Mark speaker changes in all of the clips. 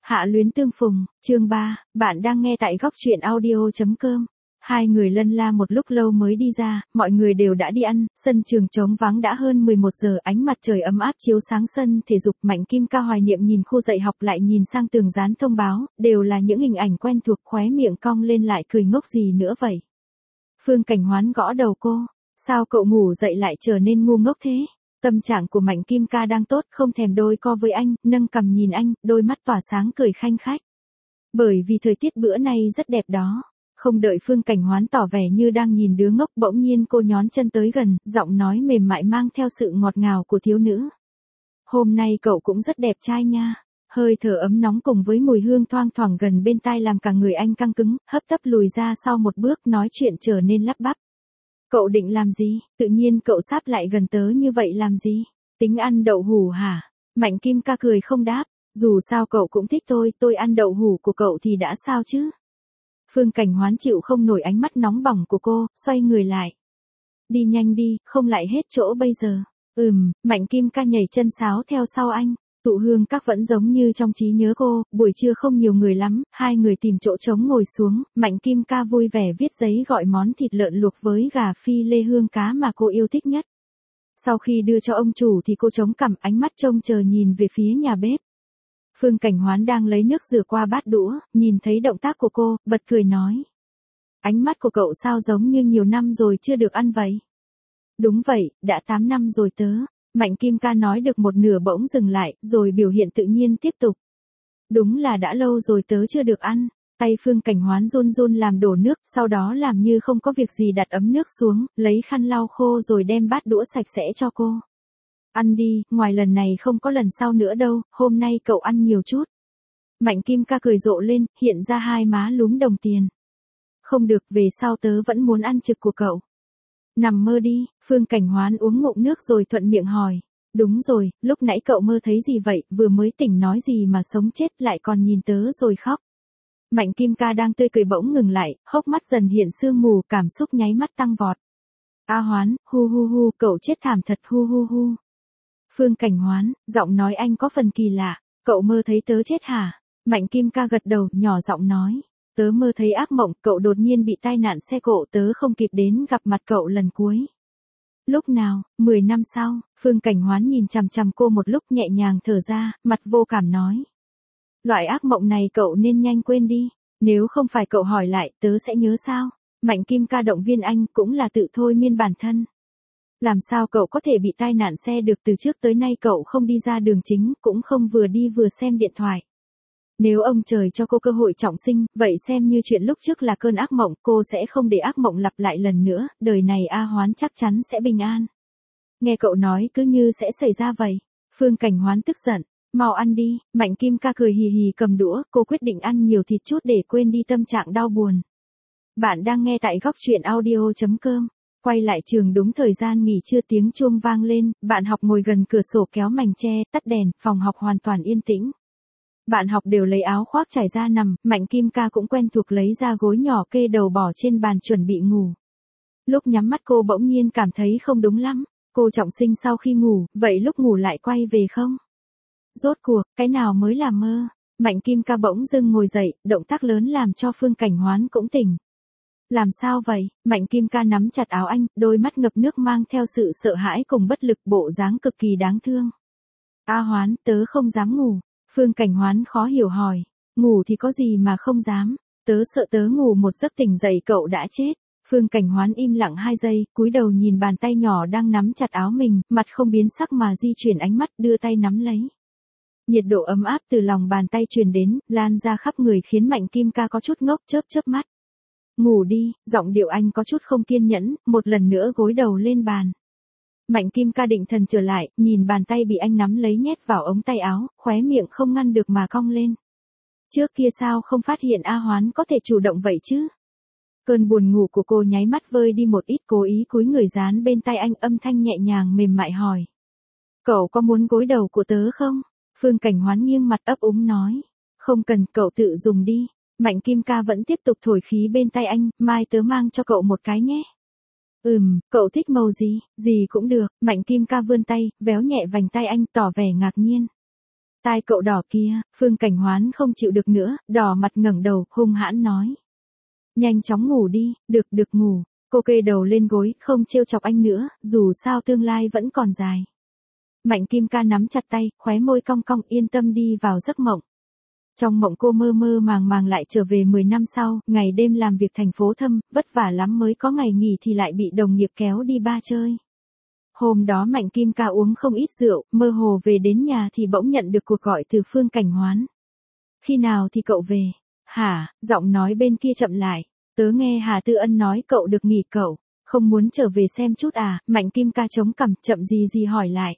Speaker 1: Hạ luyến tương phùng, chương 3, bạn đang nghe tại góc truyện audio.com. Hai người lân la một lúc lâu mới đi ra, mọi người đều đã đi ăn, sân trường trống vắng đã hơn 11 giờ, ánh mặt trời ấm áp chiếu sáng sân thể dục. Mạnh Kim Ca hoài niệm nhìn khu dạy học, lại nhìn sang tường dán thông báo, đều là những hình ảnh quen thuộc, khóe miệng cong lên lại cười ngốc gì nữa vậy. Phương Cảnh Hoán gõ đầu cô, sao cậu ngủ dậy lại trở nên ngu ngốc thế? Tâm trạng của Mạnh Kim Ca đang tốt, không thèm đôi co với anh, nâng cằm nhìn anh, đôi mắt tỏa sáng cười khanh khách. Bởi vì thời tiết bữa nay rất đẹp đó. Không đợi Phương Cảnh Hoán tỏ vẻ như đang nhìn đứa ngốc, bỗng nhiên cô nhón chân tới gần, giọng nói mềm mại mang theo sự ngọt ngào của thiếu nữ. Hôm nay cậu cũng rất đẹp trai nha. Hơi thở ấm nóng cùng với mùi hương thoang thoảng gần bên tai làm cả người anh căng cứng, hấp tấp lùi ra sau một bước, nói chuyện trở nên lắp bắp. Cậu định làm gì? Tự nhiên cậu sáp lại gần tớ như vậy làm gì? Tính ăn đậu hủ hả? Mạnh Kim Ca cười không đáp. Dù sao cậu cũng thích tôi ăn đậu hủ của cậu thì đã sao chứ? Phương Cảnh Hoán chịu không nổi ánh mắt nóng bỏng của cô, xoay người lại. Đi nhanh đi, không lại hết chỗ bây giờ. Mạnh Kim Ca nhảy chân sáo theo sau anh. Tụ hương các vẫn giống như trong trí nhớ cô, buổi trưa không nhiều người lắm, hai người tìm chỗ trống ngồi xuống, Mạnh Kim Ca vui vẻ viết giấy gọi món thịt lợn luộc với gà phi lê hương cá mà cô yêu thích nhất. Sau khi đưa cho ông chủ thì cô chống cằm, ánh mắt trông chờ nhìn về phía nhà bếp. Phương Cảnh Hoán đang lấy nước rửa qua bát đũa, nhìn thấy động tác của cô, bật cười nói. Ánh mắt của cậu sao giống như nhiều năm rồi chưa được ăn vậy? Đúng vậy, đã 8 năm rồi tớ. Mạnh Kim Ca nói được một nửa bỗng dừng lại, rồi biểu hiện tự nhiên tiếp tục. Đúng là đã lâu rồi tớ chưa được ăn. Tay Phương Cảnh Hoán run run làm đổ nước, sau đó làm như không có việc gì đặt ấm nước xuống, lấy khăn lau khô rồi đem bát đũa sạch sẽ cho cô. Ăn đi, ngoài lần này không có lần sau nữa đâu, hôm nay cậu ăn nhiều chút. Mạnh Kim Ca cười rộ lên, hiện ra hai má lúm đồng tiền. Không được, về sau tớ vẫn muốn ăn trực của cậu. Nằm mơ đi, Phương Cảnh Hoán uống ngụm nước rồi thuận miệng hỏi. Đúng rồi, lúc nãy cậu mơ thấy gì vậy, vừa mới tỉnh nói gì mà sống chết lại còn nhìn tớ rồi khóc. Mạnh Kim Ca đang tươi cười bỗng ngừng lại, hốc mắt dần hiện sương mù, cảm xúc nháy mắt tăng vọt. A Hoán, hu hu hu, cậu chết thảm thật hu hu hu. Phương Cảnh Hoán, giọng nói anh có phần kỳ lạ, cậu mơ thấy tớ chết hả? Mạnh Kim Ca gật đầu, nhỏ giọng nói. Tớ mơ thấy ác mộng, cậu đột nhiên bị tai nạn xe cộ, tớ không kịp đến gặp mặt cậu lần cuối. Lúc nào? 10 năm sau. Phương Cảnh Hoán nhìn chằm chằm cô một lúc, nhẹ nhàng thở ra, mặt vô cảm nói. Loại ác mộng này cậu nên nhanh quên đi, nếu không phải cậu hỏi lại, tớ sẽ nhớ sao? Mạnh Kim Ca động viên anh, cũng là tự thôi miên bản thân. Làm sao cậu có thể bị tai nạn xe được, từ trước tới nay cậu không đi ra đường chính, cũng không vừa đi vừa xem điện thoại. Nếu ông trời cho cô cơ hội trọng sinh, vậy xem như chuyện lúc trước là cơn ác mộng, cô sẽ không để ác mộng lặp lại lần nữa, đời này A Hoán chắc chắn sẽ bình an. Nghe cậu nói cứ như sẽ xảy ra vậy. Phương Cảnh Hoán tức giận, mau ăn đi. Mạnh Kim Ca cười hì hì cầm đũa, cô quyết định ăn nhiều thịt chút để quên đi tâm trạng đau buồn. Bạn đang nghe tại góc truyện audio.com. Quay lại trường đúng thời gian nghỉ trưa, tiếng chuông vang lên, bạn học ngồi gần cửa sổ kéo mành che, tắt đèn, phòng học hoàn toàn yên tĩnh. Bạn học đều lấy áo khoác trải ra nằm, Mạnh Kim Ca cũng quen thuộc lấy ra gối nhỏ kê đầu bỏ trên bàn chuẩn bị ngủ. Lúc nhắm mắt cô bỗng nhiên cảm thấy không đúng lắm, cô trọng sinh sau khi ngủ, vậy lúc ngủ lại quay về không? Rốt cuộc, cái nào mới là mơ? Mạnh Kim Ca bỗng dưng ngồi dậy, động tác lớn làm cho Phương Cảnh Hoán cũng tỉnh. Làm sao vậy? Mạnh Kim Ca nắm chặt áo anh, đôi mắt ngập nước mang theo sự sợ hãi cùng bất lực, bộ dáng cực kỳ đáng thương. A Hoán, tớ không dám ngủ. Phương Cảnh Hoán khó hiểu hỏi. Ngủ thì có gì mà không dám? Tớ sợ tớ ngủ một giấc tỉnh dậy cậu đã chết. Phương Cảnh Hoán im lặng 2 giây, cúi đầu nhìn bàn tay nhỏ đang nắm chặt áo mình, mặt không biến sắc mà di chuyển ánh mắt, đưa tay nắm lấy. Nhiệt độ ấm áp từ lòng bàn tay truyền đến, lan ra khắp người khiến Mạnh Kim Ca có chút ngốc, chớp chớp mắt. Ngủ đi, giọng điệu anh có chút không kiên nhẫn, một lần nữa gối đầu lên bàn. Mạnh Kim Ca định thần trở lại, nhìn bàn tay bị anh nắm lấy nhét vào ống tay áo, khóe miệng không ngăn được mà cong lên. Trước kia sao không phát hiện A Hoán có thể chủ động vậy chứ? Cơn buồn ngủ của cô nháy mắt vơi đi một ít, cố ý cúi người dán bên tai anh, âm thanh nhẹ nhàng mềm mại hỏi. Cậu có muốn gối đầu của tớ không? Phương Cảnh Hoán nghiêng mặt ấp úng nói. Không cần, cậu tự dùng đi. Mạnh Kim Ca vẫn tiếp tục thổi khí bên tai anh, mai tớ mang cho cậu một cái nhé. Cậu thích màu gì? Gì cũng được. Mạnh Kim Ca vươn tay, véo nhẹ vành tay anh, tỏ vẻ ngạc nhiên. Tai cậu đỏ kia, Phương Cảnh Hoán không chịu được nữa, đỏ mặt ngẩng đầu, hung hãn nói. Nhanh chóng ngủ đi, được ngủ. Cô kê đầu lên gối, không trêu chọc anh nữa, dù sao tương lai vẫn còn dài. Mạnh Kim Ca nắm chặt tay, khóe môi cong cong yên tâm đi vào giấc mộng. Trong mộng cô mơ mơ màng lại trở về 10 năm sau, ngày đêm làm việc thành phố Thâm, vất vả lắm mới có ngày nghỉ thì lại bị đồng nghiệp kéo đi bar chơi. Hôm đó Mạnh Kim Ca uống không ít rượu, mơ hồ về đến nhà thì bỗng nhận được cuộc gọi từ Phương Cảnh Hoán. Khi nào thì cậu về? Hả? Giọng nói bên kia chậm lại. Tớ nghe Hà Tư Ân nói cậu được nghỉ cậu. Không muốn trở về xem chút à? Mạnh Kim Ca chống cằm chậm gì hỏi lại.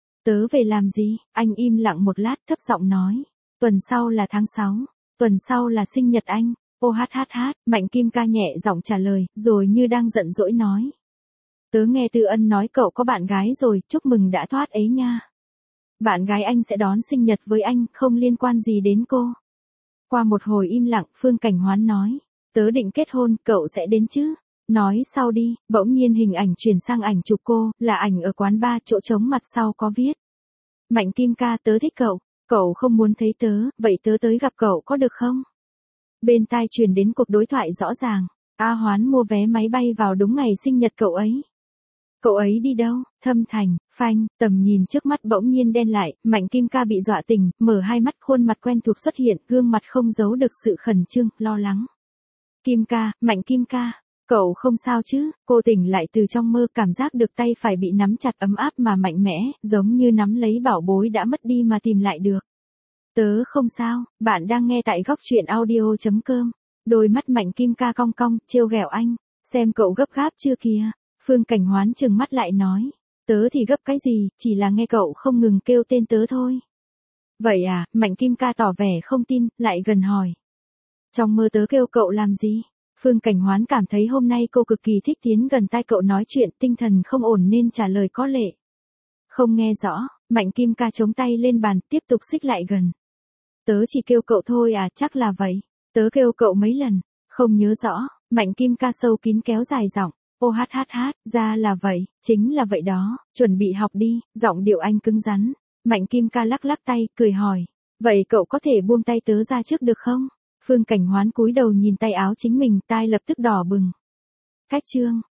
Speaker 1: Tớ về làm gì? Anh im lặng một lát thấp giọng nói. Tuần sau là tháng 6. Tuần sau là sinh nhật anh. Ô hát. Mạnh Kim Ca nhẹ giọng trả lời, rồi như đang giận dỗi nói. Tớ nghe Tư Ân nói cậu có bạn gái rồi, chúc mừng đã thoát ấy nha. Bạn gái anh sẽ đón sinh nhật với anh, không liên quan gì đến cô. Qua một hồi im lặng, Phương Cảnh Hoán nói. Tớ định kết hôn, cậu sẽ đến chứ? Nói sau đi, bỗng nhiên hình ảnh chuyển sang ảnh chụp cô, là ảnh ở quán bar, chỗ trống mặt sau có viết. Mạnh Kim Ca, tớ thích cậu. Cậu không muốn thấy tớ, vậy tớ tới gặp cậu có được không? Bên tai truyền đến cuộc đối thoại rõ ràng. A Hoán mua vé máy bay vào đúng ngày sinh nhật cậu ấy. Cậu ấy đi đâu? Thâm Thành, phanh, tầm nhìn trước mắt bỗng nhiên đen lại, Mạnh Kim Ca bị dọa tỉnh, mở hai mắt, khuôn mặt quen thuộc xuất hiện, gương mặt không giấu được sự khẩn trương, lo lắng. Kim Ca, Mạnh Kim Ca, cậu không sao chứ? Cô tỉnh lại từ trong mơ, cảm giác được tay phải bị nắm chặt ấm áp mà mạnh mẽ, giống như nắm lấy bảo bối đã mất đi mà tìm lại được. Tớ không sao, bạn đang nghe tại góc truyện audio.com. Đôi mắt Mạnh Kim Ca cong cong, trêu ghẹo anh. Xem cậu gấp gáp chưa kìa. Phương Cảnh Hoán trừng mắt lại nói. Tớ thì gấp cái gì, chỉ là nghe cậu không ngừng kêu tên tớ thôi. Vậy à, Mạnh Kim Ca tỏ vẻ không tin, lại gần hỏi. Trong mơ tớ kêu cậu làm gì? Phương Cảnh Hoán cảm thấy hôm nay cô cực kỳ thích tiến gần tai cậu nói chuyện, tinh thần không ổn nên trả lời có lệ. Không nghe rõ, Mạnh Kim Ca chống tay lên bàn, tiếp tục xích lại gần. Tớ chỉ kêu cậu thôi à, chắc là vậy. Tớ kêu cậu mấy lần, không nhớ rõ. Mạnh Kim Ca sâu kín kéo dài giọng. Ô hát, ra là vậy, chính là vậy đó, chuẩn bị học đi, giọng điệu anh cứng rắn. Mạnh Kim Ca lắc tay, cười hỏi. Vậy cậu có thể buông tay tớ ra trước được không? Phương Cảnh Hoán cúi đầu nhìn tay áo chính mình, tai lập tức đỏ bừng. Cách chương.